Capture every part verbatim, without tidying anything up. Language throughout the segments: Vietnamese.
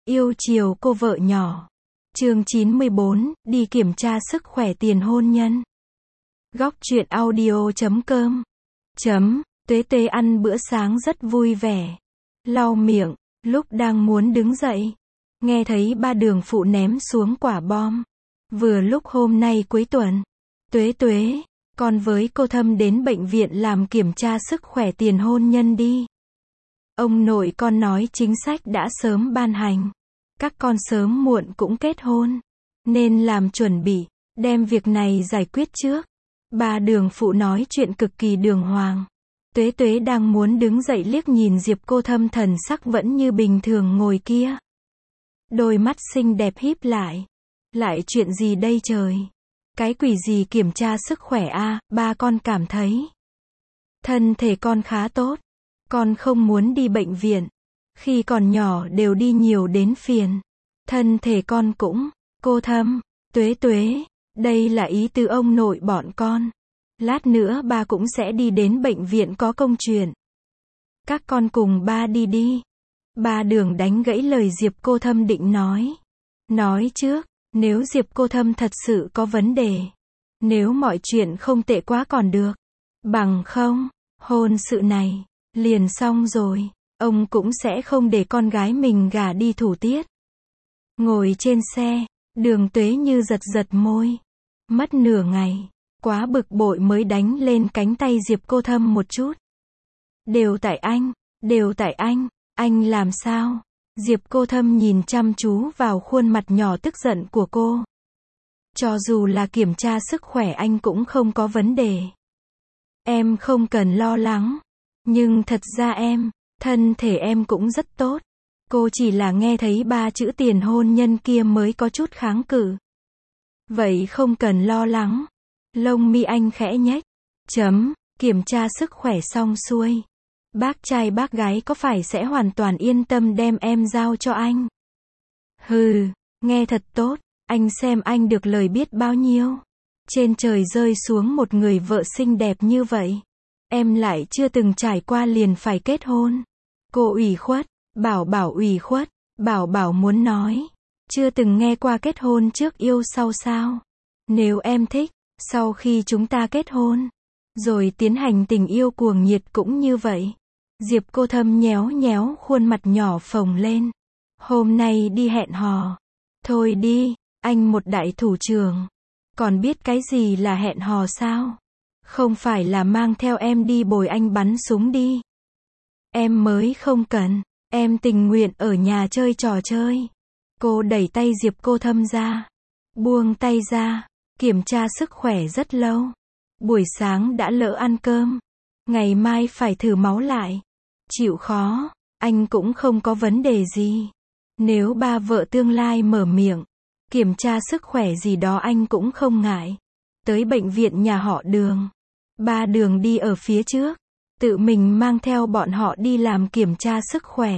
Yêu chiều cô vợ nhỏ. Chương chín mươi bốn, đi kiểm tra sức khỏe tiền hôn nhân. Góc truyện audio chấm com. Chấm, Tuế Tuế ăn bữa sáng rất vui vẻ. Lau miệng, lúc đang muốn đứng dậy, nghe thấy ba đường phụ ném xuống quả bom. Vừa lúc hôm nay cuối tuần, Tuế Tuế, con với cô Thâm đến bệnh viện làm kiểm tra sức khỏe tiền hôn nhân đi. Ông nội con nói chính sách đã sớm ban hành. Các con sớm muộn cũng kết hôn. Nên làm chuẩn bị, đem việc này giải quyết trước. Ba đường phụ nói chuyện cực kỳ đường hoàng. Tuế Tuế đang muốn đứng dậy liếc nhìn Diệp cô Thâm thần sắc vẫn như bình thường ngồi kia. Đôi mắt xinh đẹp híp lại. Lại chuyện gì đây trời? Cái quỷ gì kiểm tra sức khỏe a? Ba con cảm thấy thân thể con khá tốt. Con không muốn đi bệnh viện. Khi còn nhỏ đều đi nhiều đến phiền. Thân thể con cũng, cô Thâm, Tuế Tuế, đây là ý tứ ông nội bọn con. Lát nữa ba cũng sẽ đi đến bệnh viện có công chuyện. Các con cùng ba đi đi. Ba đường đánh gãy lời Diệp cô Thâm định nói. Nói trước, nếu Diệp cô Thâm thật sự có vấn đề. Nếu mọi chuyện không tệ quá còn được. Bằng không, hôn sự này, liền xong rồi. Ông cũng sẽ không để con gái mình gả đi thủ tiết. Ngồi trên xe, Đường Tuế như giật giật môi. Mất nửa ngày, quá bực bội mới đánh lên cánh tay Diệp cô Thâm một chút. Đều tại anh, đều tại anh, anh làm sao? Diệp cô Thâm nhìn chăm chú vào khuôn mặt nhỏ tức giận của cô. Cho dù là kiểm tra sức khỏe anh cũng không có vấn đề. Em không cần lo lắng. Nhưng thật ra em, thân thể em cũng rất tốt. Cô chỉ là nghe thấy ba chữ tiền hôn nhân kia mới có chút kháng cự. Vậy không cần lo lắng. Lông mi anh khẽ nhếch. Chấm, kiểm tra sức khỏe xong xuôi. Bác trai bác gái có phải sẽ hoàn toàn yên tâm đem em giao cho anh? Hừ, nghe thật tốt. Anh xem anh được lời biết bao nhiêu. Trên trời rơi xuống một người vợ xinh đẹp như vậy. Em lại chưa từng trải qua liền phải kết hôn. Cô ủy khuất, bảo bảo ủy khuất, bảo bảo muốn nói. Chưa từng nghe qua kết hôn trước yêu sau sao. Nếu em thích, sau khi chúng ta kết hôn, rồi tiến hành tình yêu cuồng nhiệt cũng như vậy. Diệp cô Thâm nhéo nhéo khuôn mặt nhỏ phồng lên. Hôm nay đi hẹn hò. Thôi đi, anh một đại thủ trưởng. Còn biết cái gì là hẹn hò sao? Không phải là mang theo em đi bồi anh bắn súng đi. Em mới không cần, em tình nguyện ở nhà chơi trò chơi. Cô đẩy tay Diệp cô Thâm ra. Buông tay ra, kiểm tra sức khỏe rất lâu. Buổi sáng đã lỡ ăn cơm. Ngày mai phải thử máu lại. Chịu khó, anh cũng không có vấn đề gì. Nếu ba vợ tương lai mở miệng, kiểm tra sức khỏe gì đó anh cũng không ngại. Tới bệnh viện nhà họ Đường. Ba đường đi ở phía trước. Tự mình mang theo bọn họ đi làm kiểm tra sức khỏe.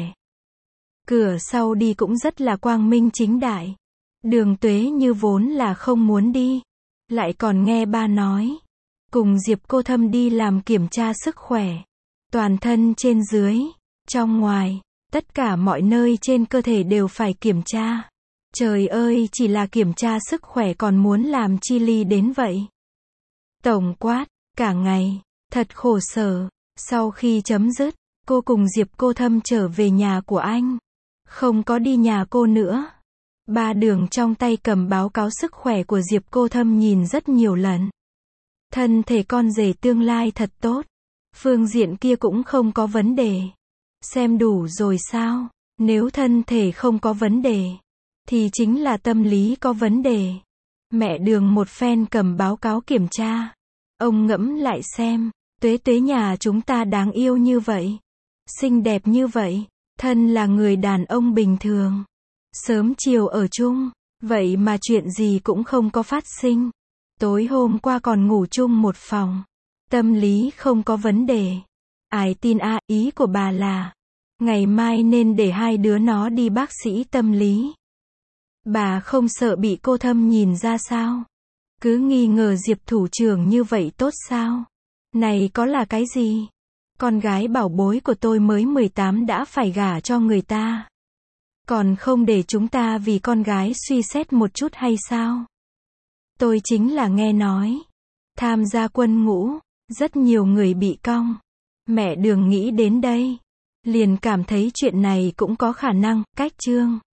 Cửa sau đi cũng rất là quang minh chính đại. Đường Tuế như vốn là không muốn đi. Lại còn nghe ba nói. Cùng Diệp cô Thâm đi làm kiểm tra sức khỏe. Toàn thân trên dưới, trong ngoài, tất cả mọi nơi trên cơ thể đều phải kiểm tra. Trời ơi, chỉ là kiểm tra sức khỏe còn muốn làm chi ly đến vậy. Tổng quát, cả ngày, thật khổ sở. Sau khi chấm dứt, cô cùng Diệp cô Thâm trở về nhà của anh. Không có đi nhà cô nữa. Ba đường trong tay cầm báo cáo sức khỏe của Diệp cô Thâm nhìn rất nhiều lần. Thân thể con rể tương lai thật tốt. Phương diện kia cũng không có vấn đề. Xem đủ rồi sao? Nếu thân thể không có vấn đề, thì chính là tâm lý có vấn đề. Mẹ Đường một phen cầm báo cáo kiểm tra. Ông ngẫm lại xem. Tuế Tuế nhà chúng ta đáng yêu như vậy. Xinh đẹp như vậy. Thân là người đàn ông bình thường. Sớm chiều ở chung. Vậy mà chuyện gì cũng không có phát sinh. Tối hôm qua còn ngủ chung một phòng. Tâm lý không có vấn đề. Ai tin a, ý của bà là ngày mai nên để hai đứa nó đi bác sĩ tâm lý. Bà không sợ bị cô Thâm nhìn ra sao? Cứ nghi ngờ Diệp thủ trưởng như vậy tốt sao? Này có là cái gì? Con gái bảo bối của tôi mới mười tám đã phải gả cho người ta. Còn không để chúng ta vì con gái suy xét một chút hay sao? Tôi chính là nghe nói. Tham gia quân ngũ, rất nhiều người bị cong. Mẹ Đường nghĩ đến đây. Liền cảm thấy chuyện này cũng có khả năng, cách chương.